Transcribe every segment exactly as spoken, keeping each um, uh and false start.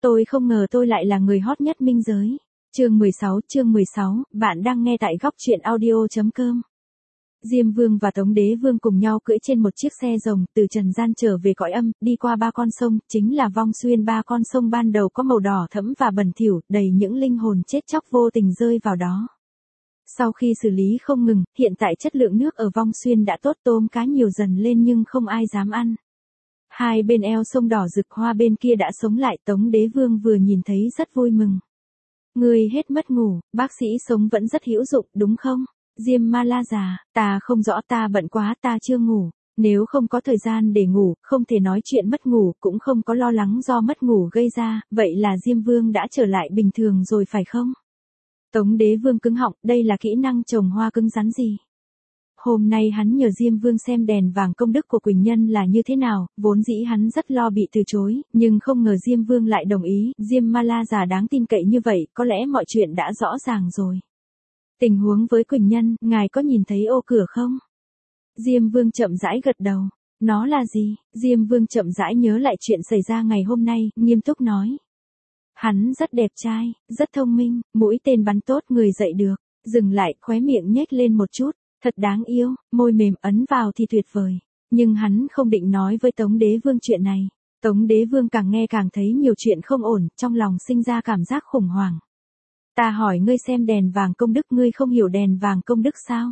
Tôi không ngờ tôi lại là người hot nhất minh giới. Chương mười sáu, chương mười sáu, bạn đang nghe tại góc truyện audio.com. Diêm Vương và Tống Đế Vương cùng nhau cưỡi trên một chiếc xe rồng, từ trần gian trở về cõi âm, đi qua ba con sông, chính là Vong Xuyên. Ba con sông ban đầu có màu đỏ thẫm và bẩn thỉu, đầy những linh hồn chết chóc vô tình rơi vào đó. Sau khi xử lý không ngừng, hiện tại chất lượng nước ở Vong Xuyên đã tốt, tôm cá nhiều dần lên nhưng không ai dám ăn. Hai bên eo sông đỏ rực hoa bên kia đã sống lại. Tống Đế Vương vừa nhìn thấy rất vui mừng. Ngươi hết mất ngủ, bác sĩ sống vẫn rất hữu dụng, đúng không? Diêm Ma La già, ta không rõ, ta bận quá, ta chưa ngủ. Nếu không có thời gian để ngủ, không thể nói chuyện mất ngủ, cũng không có lo lắng do mất ngủ gây ra, vậy là Diêm Vương đã trở lại bình thường rồi phải không? Tống Đế Vương cứng họng, đây là kỹ năng trồng hoa cứng rắn gì? Hôm nay hắn nhờ Diêm Vương xem đèn vàng công đức của Quỳnh Nhân là như thế nào, vốn dĩ hắn rất lo bị từ chối, nhưng không ngờ Diêm Vương lại đồng ý. Diêm Ma La già đáng tin cậy như vậy, có lẽ mọi chuyện đã rõ ràng rồi. Tình huống với Quỳnh Nhân, ngài có nhìn thấy ô cửa không? Diêm Vương chậm rãi gật đầu. Nó là gì? Diêm Vương chậm rãi nhớ lại chuyện xảy ra ngày hôm nay, nghiêm túc nói. Hắn rất đẹp trai, rất thông minh, mũi tên bắn tốt, người dạy được. Dừng lại, khóe miệng nhếch lên một chút. Thật đáng yêu, môi mềm ấn vào thì tuyệt vời. Nhưng hắn không định nói với Tống Đế Vương chuyện này. Tống Đế Vương càng nghe càng thấy nhiều chuyện không ổn, trong lòng sinh ra cảm giác khủng hoảng. Ta hỏi ngươi xem đèn vàng công đức, ngươi không hiểu đèn vàng công đức sao?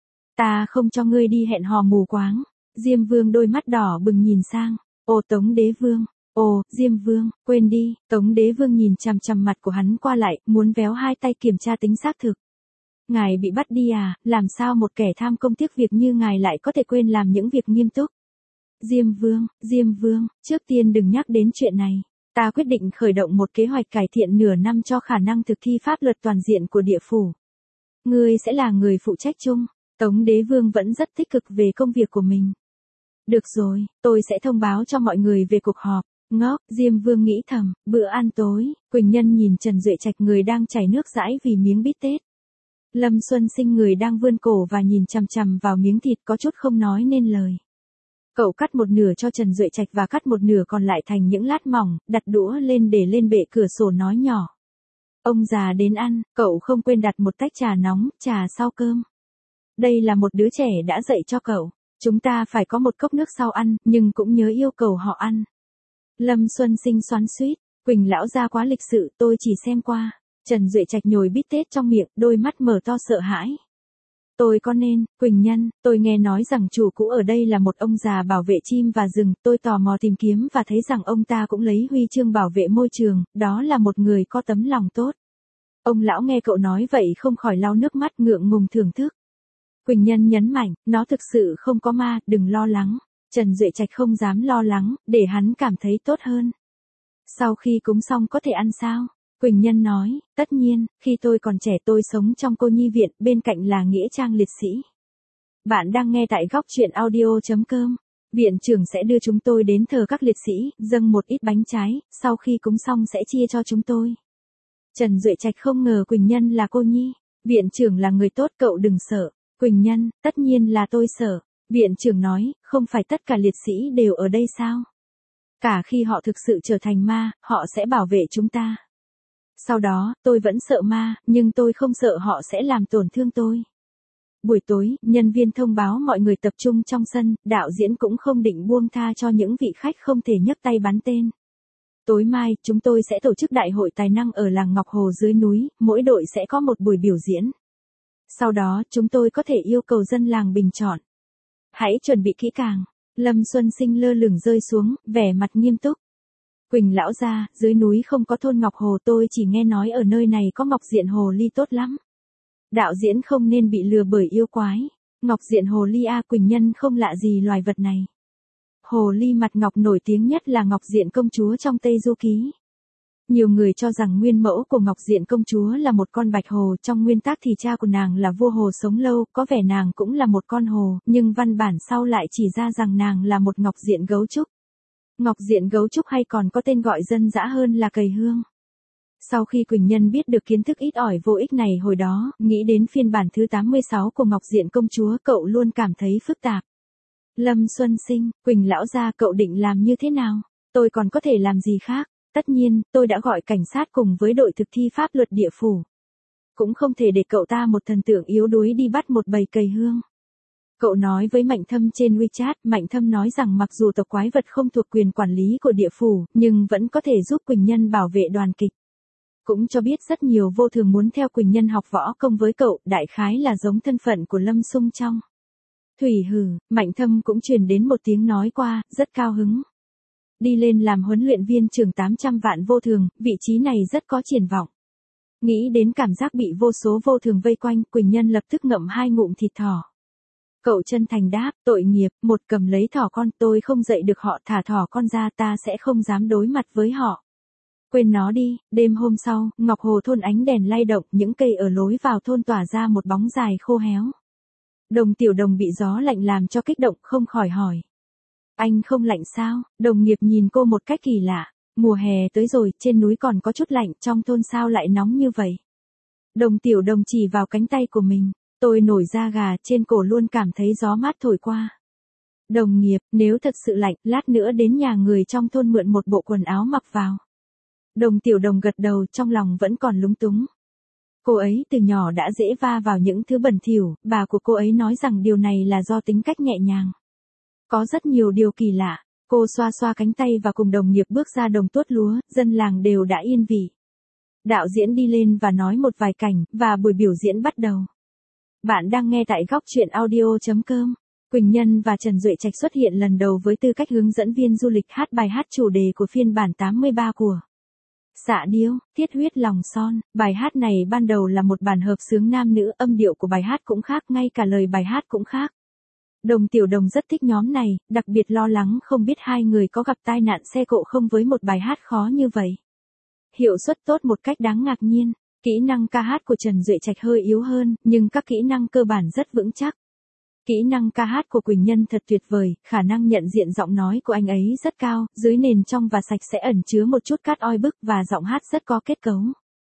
Ta không cho ngươi đi hẹn hò mù quáng. Diêm Vương đôi mắt đỏ bừng nhìn sang. Ồ Tống Đế Vương, ồ Diêm Vương, quên đi. Tống Đế Vương nhìn chằm chằm mặt của hắn qua lại, muốn véo hai tay kiểm tra tính xác thực. Ngài bị bắt đi à, làm sao một kẻ tham công tiếc việc như ngài lại có thể quên làm những việc nghiêm túc? Diêm Vương, Diêm Vương, trước tiên đừng nhắc đến chuyện này. Ta quyết định khởi động một kế hoạch cải thiện nửa năm cho khả năng thực thi pháp luật toàn diện của địa phủ. Ngươi sẽ là người phụ trách chung. Tống Đế Vương vẫn rất tích cực về công việc của mình. Được rồi, tôi sẽ thông báo cho mọi người về cuộc họp. Ngốc, Diêm Vương nghĩ thầm. Bữa ăn tối, Quỳnh Nhân nhìn Trần Duệ Trạch người đang chảy nước dãi vì miếng bít tết. Lâm Xuân Sinh người đang vươn cổ và nhìn chằm chằm vào miếng thịt có chút không nói nên lời. Cậu cắt một nửa cho Trần Duệ Trạch và cắt một nửa còn lại thành những lát mỏng, đặt đũa lên để lên bệ cửa sổ nói nhỏ. Ông già đến ăn, cậu không quên đặt một tách trà nóng, trà sau cơm. Đây là một đứa trẻ đã dạy cho cậu. Chúng ta phải có một cốc nước sau ăn, nhưng cũng nhớ yêu cầu họ ăn. Lâm Xuân Sinh xoắn xuýt, Quỳnh lão gia quá lịch sự, tôi chỉ xem qua. Trần Duệ Trạch nhồi bít tết trong miệng, đôi mắt mở to sợ hãi. Tôi có nên, Quỳnh Nhân, tôi nghe nói rằng chủ cũ ở đây là một ông già bảo vệ chim và rừng, tôi tò mò tìm kiếm và thấy rằng ông ta cũng lấy huy chương bảo vệ môi trường, đó là một người có tấm lòng tốt. Ông lão nghe cậu nói vậy không khỏi lau nước mắt ngượng ngùng thưởng thức. Quỳnh Nhân nhấn mạnh, nó thực sự không có ma, đừng lo lắng. Trần Duệ Trạch không dám lo lắng, để hắn cảm thấy tốt hơn. Sau khi cúng xong có thể ăn sao? Quỳnh Nhân nói, tất nhiên, khi tôi còn trẻ tôi sống trong cô nhi viện, bên cạnh là nghĩa trang liệt sĩ. Bạn đang nghe tại góc truyện audio.com. Viện trưởng sẽ đưa chúng tôi đến thờ các liệt sĩ, dâng một ít bánh trái, sau khi cúng xong sẽ chia cho chúng tôi. Trần Duệ Trạch không ngờ Quỳnh Nhân là cô nhi. Viện trưởng là người tốt, cậu đừng sợ. Quỳnh Nhân, tất nhiên là tôi sợ. Viện trưởng nói, không phải tất cả liệt sĩ đều ở đây sao? Cả khi họ thực sự trở thành ma, họ sẽ bảo vệ chúng ta. Sau đó, tôi vẫn sợ ma, nhưng tôi không sợ họ sẽ làm tổn thương tôi. Buổi tối, nhân viên thông báo mọi người tập trung trong sân, đạo diễn cũng không định buông tha cho những vị khách không thể nhấc tay bắn tên. Tối mai, chúng tôi sẽ tổ chức đại hội tài năng ở làng Ngọc Hồ dưới núi, mỗi đội sẽ có một buổi biểu diễn. Sau đó, chúng tôi có thể yêu cầu dân làng bình chọn. Hãy chuẩn bị kỹ càng. Lâm Xuân Sinh lơ lửng rơi xuống, vẻ mặt nghiêm túc. Quỳnh lão gia, dưới núi không có thôn Ngọc Hồ, tôi chỉ nghe nói ở nơi này có Ngọc Diện Hồ Ly tốt lắm. Đạo diễn không nên bị lừa bởi yêu quái. Ngọc Diện Hồ Ly a, Quỳnh Nhân không lạ gì loài vật này. Hồ ly mặt ngọc nổi tiếng nhất là Ngọc Diện công chúa trong Tây Du Ký. Nhiều người cho rằng nguyên mẫu của Ngọc Diện công chúa là một con bạch hồ, trong nguyên tắc thì cha của nàng là vua hồ sống lâu, có vẻ nàng cũng là một con hồ, nhưng văn bản sau lại chỉ ra rằng nàng là một Ngọc Diện gấu trúc. Ngọc Diện gấu trúc hay còn có tên gọi dân dã hơn là cầy hương. Sau khi Quỳnh Nhân biết được kiến thức ít ỏi vô ích này hồi đó, nghĩ đến phiên bản thứ tám mươi sáu của Ngọc Diện công chúa, cậu luôn cảm thấy phức tạp. Lâm Xuân Sinh, Quỳnh lão gia, cậu định làm như thế nào? Tôi còn có thể làm gì khác? Tất nhiên, tôi đã gọi cảnh sát cùng với đội thực thi pháp luật địa phủ. Cũng không thể để cậu ta một thần tượng yếu đuối đi bắt một bầy cầy hương. Cậu nói với Mạnh Thâm trên WeChat, Mạnh Thâm nói rằng mặc dù tộc quái vật không thuộc quyền quản lý của địa phủ, nhưng vẫn có thể giúp Quỳnh Nhân bảo vệ đoàn kịch. Cũng cho biết rất nhiều vô thường muốn theo Quỳnh Nhân học võ công với cậu, đại khái là giống thân phận của Lâm Sung trong. Thủy hử, Mạnh Thâm cũng truyền đến một tiếng nói qua, rất cao hứng. Đi lên làm huấn luyện viên trưởng tám trăm vạn vô thường, vị trí này rất có triển vọng. Nghĩ đến cảm giác bị vô số vô thường vây quanh, Quỳnh Nhân lập tức ngậm hai ngụm thịt thỏ. Cậu chân thành đáp, tội nghiệp, một cầm lấy thỏ con, tôi không dạy được họ, thả thỏ con ra, ta sẽ không dám đối mặt với họ. Quên nó đi. Đêm hôm sau, Ngọc Hồ thôn ánh đèn lay động, những cây ở lối vào thôn tỏa ra một bóng dài khô héo. Đồng Tiểu Đồng bị gió lạnh làm cho kích động, không khỏi hỏi. Anh không lạnh sao? Đồng nghiệp nhìn cô một cách kỳ lạ. Mùa hè tới rồi, trên núi còn có chút lạnh, trong thôn sao lại nóng như vậy? Đồng Tiểu Đồng chỉ vào cánh tay của mình. Tôi nổi da gà, trên cổ luôn cảm thấy gió mát thổi qua. Đồng nghiệp, nếu thật sự lạnh, lát nữa đến nhà người trong thôn mượn một bộ quần áo mặc vào. Đồng Tiểu Đồng gật đầu, trong lòng vẫn còn lúng túng. Cô ấy từ nhỏ đã dễ va vào những thứ bẩn thỉu, bà của cô ấy nói rằng điều này là do tính cách nhẹ nhàng. Có rất nhiều điều kỳ lạ. Cô xoa xoa cánh tay và cùng đồng nghiệp bước ra đồng tuốt lúa, dân làng đều đã yên vị. Đạo diễn đi lên và nói một vài cảnh, và buổi biểu diễn bắt đầu. Bạn đang nghe tại góc truyện audio chấm com. Quỳnh Nhân và Trần Duệ Trạch xuất hiện lần đầu với tư cách hướng dẫn viên du lịch hát bài hát chủ đề của phiên bản tám mươi ba của Xạ Điêu, Thiết Huyết Lòng Son. Bài hát này ban đầu là một bản hợp xướng nam nữ, âm điệu của bài hát cũng khác, ngay cả lời bài hát cũng khác. Đồng Tiểu Đồng rất thích nhóm này, đặc biệt lo lắng không biết hai người có gặp tai nạn xe cộ không với một bài hát khó như vậy. Hiệu suất tốt một cách đáng ngạc nhiên. Kỹ năng ca hát của Trần Duệ Trạch hơi yếu hơn, nhưng các kỹ năng cơ bản rất vững chắc. Kỹ năng ca hát của Quỳnh Nhân thật tuyệt vời, khả năng nhận diện giọng nói của anh ấy rất cao, dưới nền trong và sạch sẽ ẩn chứa một chút cát oi bức và giọng hát rất có kết cấu.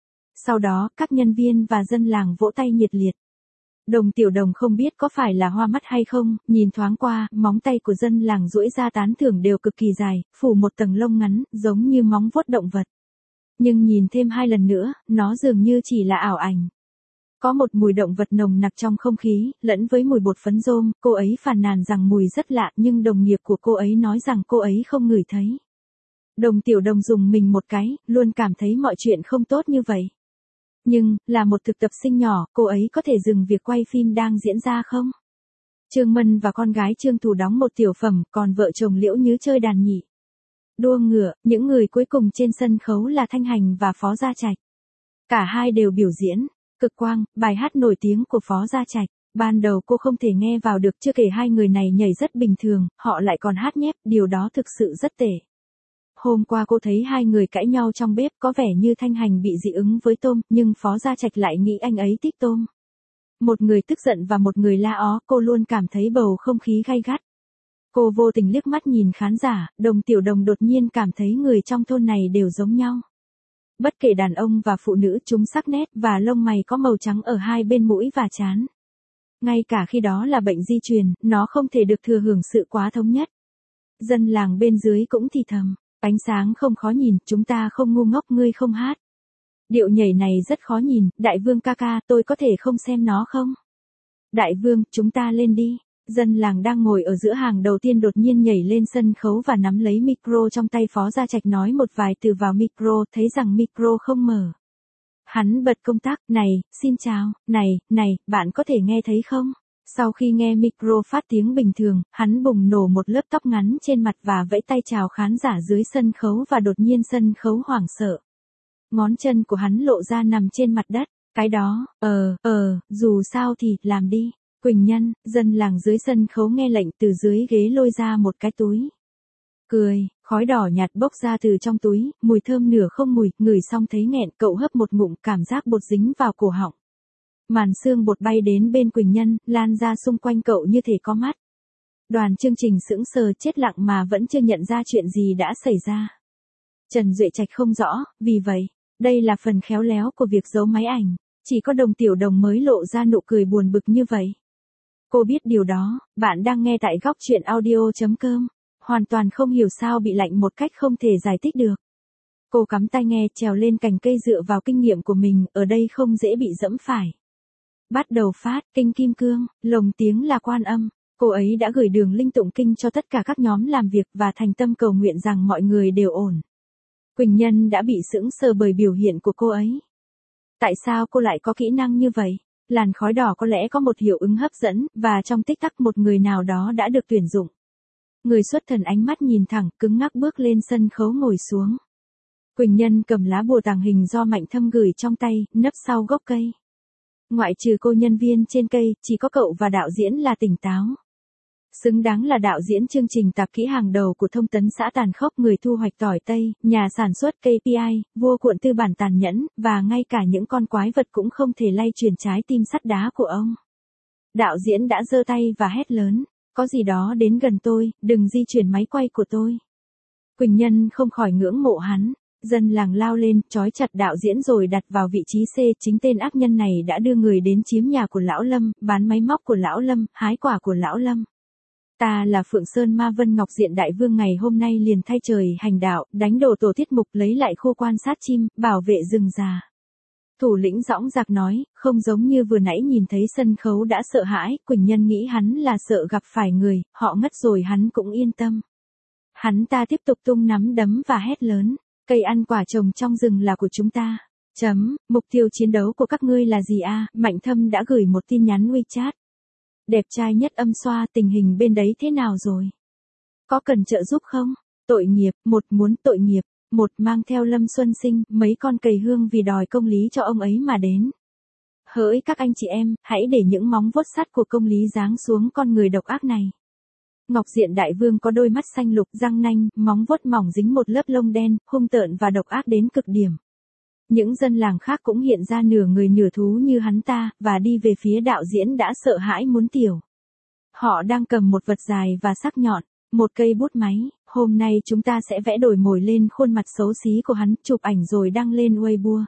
Sau đó, các nhân viên và dân làng vỗ tay nhiệt liệt. Đồng Tiểu Đồng không biết có phải là hoa mắt hay không, nhìn thoáng qua, móng tay của dân làng duỗi ra tán thưởng đều cực kỳ dài, phủ một tầng lông ngắn, giống như móng vuốt động vật. Nhưng nhìn thêm hai lần nữa, nó dường như chỉ là ảo ảnh. Có một mùi động vật nồng nặc trong không khí, lẫn với mùi bột phấn rôm, cô ấy phàn nàn rằng mùi rất lạ nhưng đồng nghiệp của cô ấy nói rằng cô ấy không ngửi thấy. Đồng Tiểu Đồng dùng mình một cái, luôn cảm thấy mọi chuyện không tốt như vậy. Nhưng, là một thực tập sinh nhỏ, cô ấy có thể dừng việc quay phim đang diễn ra không? Trương Mân và con gái Trương Thù đóng một tiểu phẩm, còn vợ chồng Liễu Nhứ chơi đàn nhị. Đua ngựa, những người cuối cùng trên sân khấu là Thanh Hành và Phó Gia Trạch. Cả hai đều biểu diễn. Cực Quang, bài hát nổi tiếng của Phó Gia Trạch. Ban đầu cô không thể nghe vào được, chưa kể hai người này nhảy rất bình thường, họ lại còn hát nhép, điều đó thực sự rất tệ. Hôm qua cô thấy hai người cãi nhau trong bếp, có vẻ như Thanh Hành bị dị ứng với tôm, nhưng Phó Gia Trạch lại nghĩ anh ấy thích tôm. Một người tức giận và một người la ó, cô luôn cảm thấy bầu không khí gay gắt. Cô vô tình liếc mắt nhìn khán giả, Đồng Tiểu Đồng đột nhiên cảm thấy người trong thôn này đều giống nhau. Bất kể đàn ông và phụ nữ, chúng sắc nét và lông mày có màu trắng ở hai bên mũi và trán. Ngay cả khi đó là bệnh di truyền, nó không thể được thừa hưởng sự quá thống nhất. Dân làng bên dưới cũng thì thầm, ánh sáng không khó nhìn, chúng ta không ngu ngốc, ngươi không hát. Điệu nhảy này rất khó nhìn, Đại Vương ca ca, tôi có thể không xem nó không? Đại Vương, chúng ta lên đi. Dân làng đang ngồi ở giữa hàng đầu tiên đột nhiên nhảy lên sân khấu và nắm lấy micro trong tay. Phó Gia Trạch nói một vài từ vào micro, thấy rằng micro không mở. Hắn bật công tắc, này, xin chào, này, này, bạn có thể nghe thấy không? Sau khi nghe micro phát tiếng bình thường, hắn bùng nổ một lớp tóc ngắn trên mặt và vẫy tay chào khán giả dưới sân khấu và đột nhiên sân khấu hoảng sợ. Ngón chân của hắn lộ ra nằm trên mặt đất, cái đó, ờ, ờ, dù sao thì, làm đi. Quỳnh Nhân, dân làng dưới sân khấu nghe lệnh từ dưới ghế lôi ra một cái túi. Cười, khói đỏ nhạt bốc ra từ trong túi, mùi thơm nửa không mùi, ngửi xong thấy nghẹn, cậu hấp một ngụm, cảm giác bột dính vào cổ họng. Màn sương bột bay đến bên Quỳnh Nhân, lan ra xung quanh cậu như thể có mắt. Đoàn chương trình sững sờ chết lặng mà vẫn chưa nhận ra chuyện gì đã xảy ra. Trần Duệ Trạch không rõ, vì vậy, đây là phần khéo léo của việc giấu máy ảnh, chỉ có Đồng Tiểu Đồng mới lộ ra nụ cười buồn bực như vậy. Cô biết điều đó. Bạn đang nghe tại góc truyện audio chấm com. Hoàn toàn không hiểu sao bị lạnh một cách không thể giải thích được. Cô cắm tai nghe trèo lên cành cây dựa vào kinh nghiệm của mình, ở đây không dễ bị dẫm phải. Bắt đầu phát, kinh kim cương, lồng tiếng là Quan Âm. Cô ấy đã gửi đường link tụng kinh cho tất cả các nhóm làm việc và thành tâm cầu nguyện rằng mọi người đều ổn. Quỳnh Nhân đã bị sững sờ bởi biểu hiện của cô ấy. Tại sao cô lại có kỹ năng như vậy? Làn khói đỏ có lẽ có một hiệu ứng hấp dẫn, và trong tích tắc một người nào đó đã được tuyển dụng. Người xuất thần ánh mắt nhìn thẳng, cứng ngắc bước lên sân khấu ngồi xuống. Quỳnh Nhân cầm lá bùa tàng hình do Mạnh Thâm gửi trong tay, nấp sau gốc cây. Ngoại trừ cô nhân viên trên cây, chỉ có cậu và đạo diễn là tỉnh táo. Xứng đáng là đạo diễn chương trình tạp kỹ hàng đầu của thông tấn xã tàn khốc, người thu hoạch tỏi Tây, nhà sản xuất ca pê i, vua cuộn tư bản tàn nhẫn, và ngay cả những con quái vật cũng không thể lay chuyển trái tim sắt đá của ông. Đạo diễn đã giơ tay và hét lớn, có gì đó đến gần tôi, đừng di chuyển máy quay của tôi. Quỳnh Nhân không khỏi ngưỡng mộ hắn. Dân làng lao lên, trói chặt đạo diễn rồi đặt vào vị trí C. Chính tên ác nhân này đã đưa người đến chiếm nhà của Lão Lâm, bán máy móc của Lão Lâm, hái quả của Lão Lâm. Ta là Phượng Sơn Ma Vân Ngọc Diện Đại Vương ngày hôm nay liền thay trời hành đạo, đánh đổ tổ tiết mục, lấy lại khu quan sát chim, bảo vệ rừng già. Thủ lĩnh dõng dạc nói, không giống như vừa nãy nhìn thấy sân khấu đã sợ hãi. Quỳnh Nhân nghĩ hắn là sợ gặp phải người, họ ngất rồi hắn cũng yên tâm. Hắn ta tiếp tục tung nắm đấm và hét lớn. Cây ăn quả trồng trong rừng là của chúng ta. Chấm, mục tiêu chiến đấu của các ngươi là gì a? Mạnh Thâm đã gửi một tin nhắn WeChat. Đẹp trai nhất âm xoa, tình hình bên đấy thế nào rồi? Có cần trợ giúp không? Tội nghiệp, một muốn tội nghiệp, một mang theo Lâm Xuân Sinh, mấy con cầy hương vì đòi công lý cho ông ấy mà đến. Hỡi các anh chị em, hãy để những móng vuốt sắt của công lý giáng xuống con người độc ác này. Ngọc Diện Đại Vương có đôi mắt xanh lục, răng nanh, móng vuốt mỏng dính một lớp lông đen, hung tợn và độc ác đến cực điểm. Những dân làng khác cũng hiện ra nửa người nửa thú như hắn ta, và đi về phía đạo diễn đã sợ hãi muốn tiểu. Họ đang cầm một vật dài và sắc nhọn, một cây bút máy. Hôm nay chúng ta sẽ vẽ đổi mồi lên khuôn mặt xấu xí của hắn, chụp ảnh rồi đăng lên Weibo.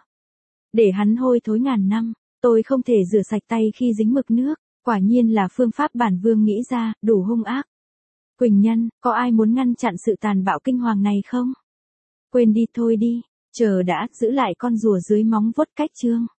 Để hắn hôi thối ngàn năm, tôi không thể rửa sạch tay khi dính mực nước. Quả nhiên là phương pháp bản vương nghĩ ra, đủ hung ác. Quỳnh Nhân, có ai muốn ngăn chặn sự tàn bạo kinh hoàng này không? Quên đi thôi đi, chờ đã, giữ lại con rùa dưới móng vuốt cách chương.